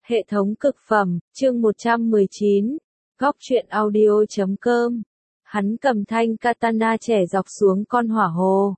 Hệ thống cực phẩm, chương 119, góc truyện audio.com. Hắn cầm thanh katana chẻ dọc xuống con hỏa hồ.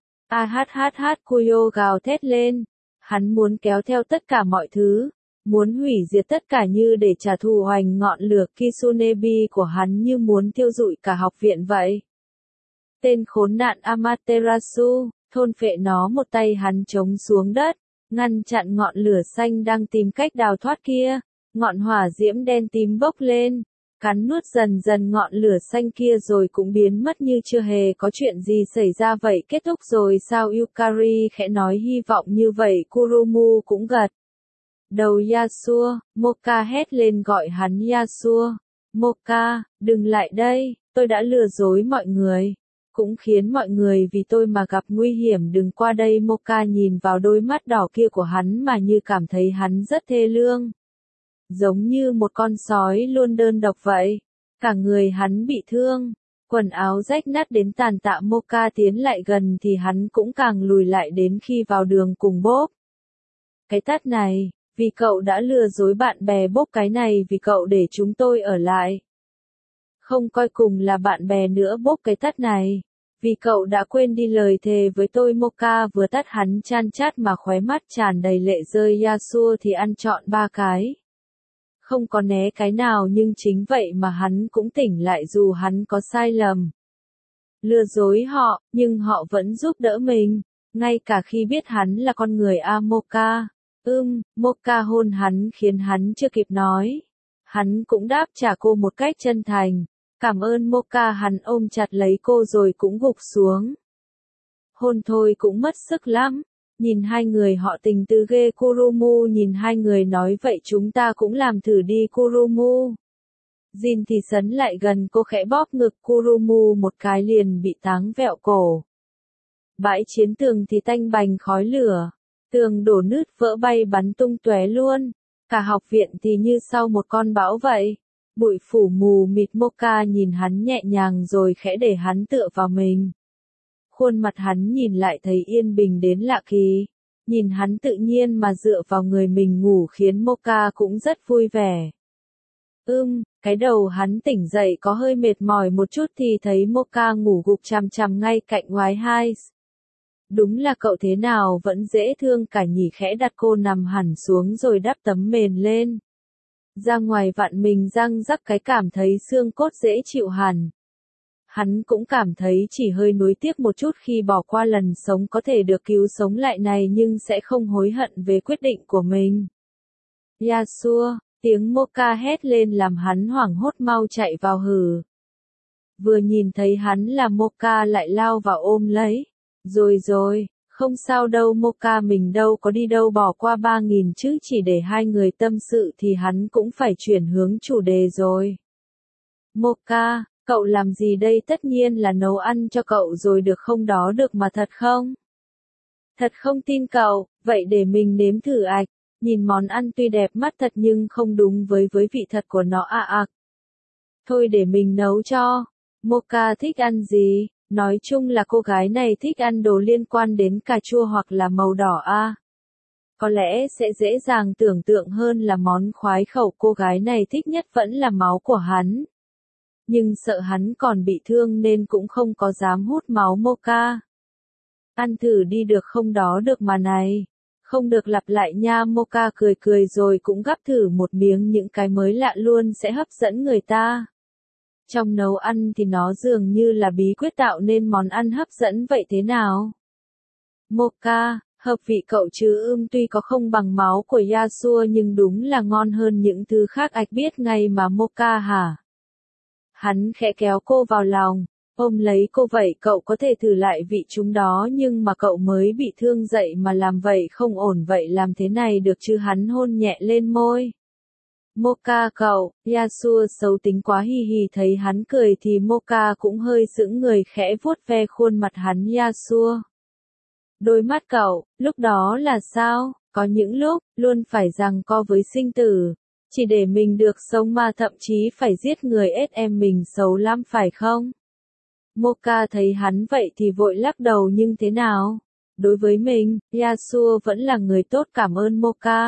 Kuyo gào thét lên. Hắn muốn kéo theo tất cả mọi thứ. Muốn hủy diệt tất cả như để trả thù hoành ngọn lửa Kitsunebi của hắn như muốn thiêu rụi cả học viện vậy. Tên khốn nạn Amaterasu, thôn phệ nó một tay hắn chống xuống đất, ngăn chặn ngọn lửa xanh đang tìm cách đào thoát kia. Ngọn hỏa diễm đen tím bốc lên, cắn nuốt dần dần ngọn lửa xanh kia rồi cũng biến mất như chưa hề có chuyện gì xảy ra vậy. Kết thúc rồi sao? Yukari khẽ nói hy vọng như vậy. Kurumu cũng gật đầu. Yasuo, Moka hét lên gọi hắn Yasuo. Moka, đừng lại đây, tôi đã lừa dối mọi người. Cũng khiến mọi người vì tôi mà gặp nguy hiểm, đừng qua đây. Moka nhìn vào đôi mắt đỏ kia của hắn mà như cảm thấy hắn rất thê lương. Giống như một con sói luôn đơn độc vậy. Cả người hắn bị thương, quần áo rách nát đến tàn tạ. Moka tiến lại gần thì hắn cũng càng lùi lại đến khi vào đường cùng Bob. Cái tát này, vì cậu đã lừa dối bạn bè. Bob, cái này vì cậu để chúng tôi ở lại. Không coi cùng là bạn bè nữa. Bob, cái tát này, vì cậu đã quên đi lời thề với tôi. Moka vừa tát hắn chan chát mà khóe mắt tràn đầy lệ rơi. Yasuo thì ăn trọn 3 cái. Không có né cái nào, nhưng chính vậy mà hắn cũng tỉnh lại dù hắn có sai lầm. Lừa dối họ, nhưng họ vẫn giúp đỡ mình, ngay cả khi biết hắn là con người. Moka. Moka hôn hắn khiến hắn chưa kịp nói. Hắn cũng đáp trả cô một cách chân thành. Cảm ơn Moka. Hắn ôm chặt lấy cô rồi cũng gục xuống. Hôn thôi cũng mất sức lắm. Nhìn hai người họ tình tứ ghê. Kurumu nhìn hai người nói vậy chúng ta cũng làm thử đi. Kurumu. Jin thì sấn lại gần cô khẽ bóp ngực Kurumu một cái liền bị táng vẹo cổ. Bãi chiến tường thì tanh bành khói lửa. Tường đổ nứt vỡ bay bắn tung tóe luôn. Cả học viện thì như sau một con bão vậy. Bụi phủ mù mịt. Moka nhìn hắn nhẹ nhàng rồi khẽ để hắn tựa vào mình. Khuôn mặt hắn nhìn lại thấy yên bình đến lạ kỳ. Nhìn hắn tự nhiên mà dựa vào người mình ngủ khiến Moka cũng rất vui vẻ. Cái đầu hắn tỉnh dậy có hơi mệt mỏi một chút thì thấy Moka ngủ gục chằm chằm ngay cạnh White Heights. Đúng là cậu thế nào vẫn dễ thương cả nhỉ. Khẽ đặt cô nằm hẳn xuống rồi đắp tấm mền lên. Ra ngoài vặn mình răng rắc cái cảm thấy xương cốt dễ chịu hẳn. Hắn cũng cảm thấy chỉ hơi nuối tiếc một chút khi bỏ qua lần sống có thể được cứu sống lại này, nhưng sẽ không hối hận về quyết định của mình. Yasuo, tiếng Moka hét lên làm hắn hoảng hốt mau chạy vào hử. Vừa nhìn thấy hắn là Moka lại lao vào ôm lấy. Rồi, không sao đâu Moka, mình đâu có đi đâu bỏ qua 3.000 chứ, chỉ để hai người tâm sự thì hắn cũng phải chuyển hướng chủ đề rồi. Moka, cậu làm gì đây? Tất nhiên là nấu ăn cho cậu rồi được không? Đó được mà thật không? Thật không tin cậu, vậy để mình nếm thử ạch. Nhìn món ăn tuy đẹp mắt thật nhưng không đúng với vị thật của nó. Thôi để mình nấu cho. Moka thích ăn gì? Nói chung là cô gái này thích ăn đồ liên quan đến cà chua hoặc là màu đỏ. Có lẽ sẽ dễ dàng tưởng tượng hơn là món khoái khẩu cô gái này thích nhất vẫn là máu của hắn. Nhưng sợ hắn còn bị thương nên cũng không có dám hút máu. Moka, ăn thử đi được không? Đó được mà này. Không được lặp lại nha. Moka cười rồi cũng gắp thử một miếng. Những cái mới lạ luôn sẽ hấp dẫn người ta. Trong nấu ăn thì nó dường như là bí quyết tạo nên món ăn hấp dẫn vậy thế nào? Moka, hợp vị cậu chứ? Tuy có không bằng máu của Yasuo nhưng đúng là ngon hơn những thứ khác. Ạch biết ngay mà Moka hả? Hắn khẽ kéo cô vào lòng, ôm lấy cô. Vậy cậu có thể thử lại vị chúng đó, nhưng mà cậu mới bị thương dậy mà làm vậy không ổn. Vậy làm thế này được chứ? Hắn hôn nhẹ lên môi. Moka cậu, Yasuo xấu tính quá hì hì. Thấy hắn cười thì Moka cũng hơi sững người, khẽ vuốt ve khuôn mặt hắn. Yasuo, đôi mắt cậu, lúc đó là sao? Có những lúc, luôn phải giằng co với sinh tử. Chỉ để mình được sống mà thậm chí phải giết người. Em mình xấu lắm phải không? Moka thấy hắn vậy thì vội lắc đầu. Nhưng thế nào? Đối với mình, Yasuo vẫn là người tốt. Cảm ơn Moka.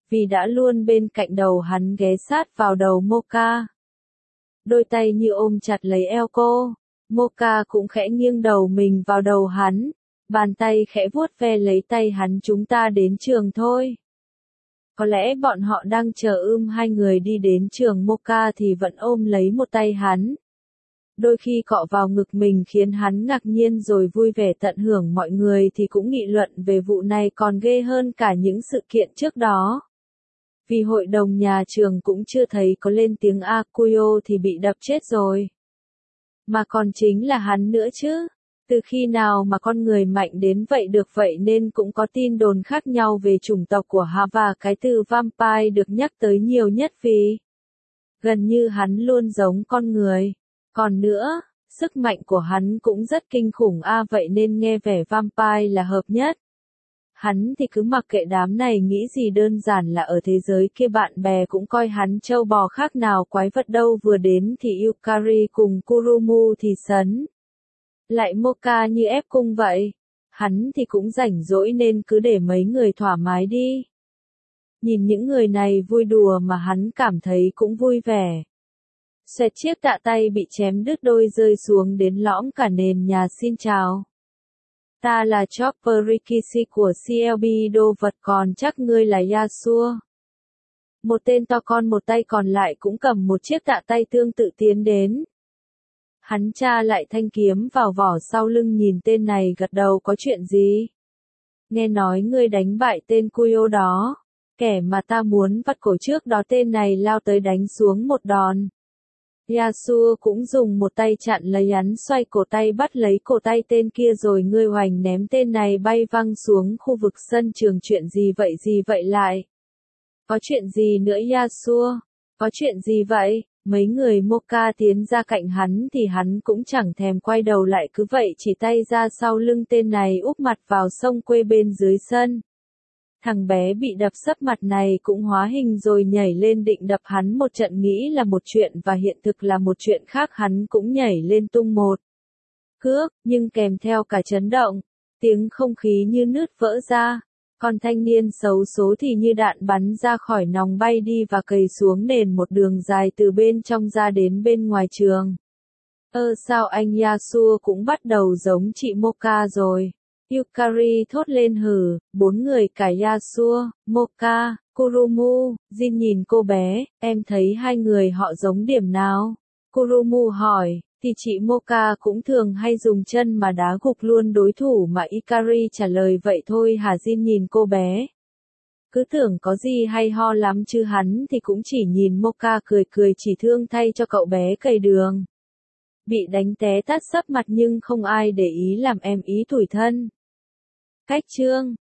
vì đã luôn bên cạnh đầu hắn ghé sát vào đầu Mocha. Đôi tay như ôm chặt lấy eo cô, Mocha cũng khẽ nghiêng đầu mình vào đầu hắn, bàn tay khẽ vuốt ve lấy tay hắn. Chúng ta đến trường thôi. Có lẽ bọn họ đang chờ hai người đi đến trường. Mocha thì vẫn ôm lấy một tay hắn. Đôi khi cọ vào ngực mình khiến hắn ngạc nhiên rồi vui vẻ tận hưởng. Mọi người thì cũng nghị luận về vụ này còn ghê hơn cả những sự kiện trước đó. Vì hội đồng nhà trường cũng chưa thấy có lên tiếng Akuyo thì bị đập chết rồi. Mà còn chính là hắn nữa chứ. Từ khi nào mà con người mạnh đến vậy được vậy nên cũng có tin đồn khác nhau về chủng tộc của hắn và cái từ vampire được nhắc tới nhiều nhất vì gần như hắn luôn giống con người. Còn nữa, sức mạnh của hắn cũng rất kinh khủng vậy nên nghe vẻ vampire là hợp nhất. Hắn thì cứ mặc kệ đám này nghĩ gì, đơn giản là ở thế giới kia bạn bè cũng coi hắn trâu bò khác nào quái vật đâu. Vừa đến thì Yukari cùng Kurumu thì sấn lại Mocha như ép cung vậy. Hắn thì cũng rảnh rỗi nên cứ để mấy người thoải mái đi. Nhìn những người này vui đùa mà hắn cảm thấy cũng vui vẻ. Xoẹt chiếc tạ tay bị chém đứt đôi rơi xuống đến lõm cả nền nhà. Xin chào. Ta là Chopper Rikishi của CLB đồ vật, còn chắc ngươi là Yasuo. Một tên to con một tay còn lại cũng cầm một chiếc tạ tay tương tự tiến đến. Hắn tra lại thanh kiếm vào vỏ sau lưng nhìn tên này gật đầu. Có chuyện gì? Nghe nói ngươi đánh bại tên Kuyo đó. Kẻ mà ta muốn vắt cổ trước đó. Tên này lao tới đánh xuống một đòn. Yasuo cũng dùng một tay chặn lấy hắn, xoay cổ tay bắt lấy cổ tay tên kia rồi ngươi hoành ném tên này bay văng xuống khu vực sân trường. Chuyện gì vậy lại? Có chuyện gì nữa Yasuo? Có chuyện gì vậy? Mấy người Mocha tiến ra cạnh hắn thì hắn cũng chẳng thèm quay đầu lại, cứ vậy chỉ tay ra sau lưng tên này úp mặt vào sông quê bên dưới sân. Thằng bé bị đập sấp mặt này cũng hóa hình rồi nhảy lên định đập hắn một trận, nghĩ là một chuyện và hiện thực là một chuyện khác. Hắn cũng nhảy lên tung một cước, nhưng kèm theo cả chấn động, tiếng không khí như nứt vỡ ra. Còn thanh niên xấu số thì như đạn bắn ra khỏi nòng bay đi và cày xuống nền một đường dài từ bên trong ra đến bên ngoài trường. Sao anh Yasuo cũng bắt đầu giống chị Mocha rồi. Yukari thốt lên hừ. Bốn người cả Yasuo, Mocha, Kurumu, Jin nhìn cô bé, em thấy hai người họ giống điểm nào? Kurumu hỏi, thì chị Mocha cũng thường hay dùng chân mà đá gục luôn đối thủ mà. Ikari trả lời vậy thôi hả? Jin nhìn cô bé. Cứ tưởng có gì hay ho lắm chứ hắn thì cũng chỉ nhìn Mocha cười cười, chỉ thương thay cho cậu bé cày đường. Bị đánh té tát sấp mặt nhưng không ai để ý làm em ý tủi thân. Cách chương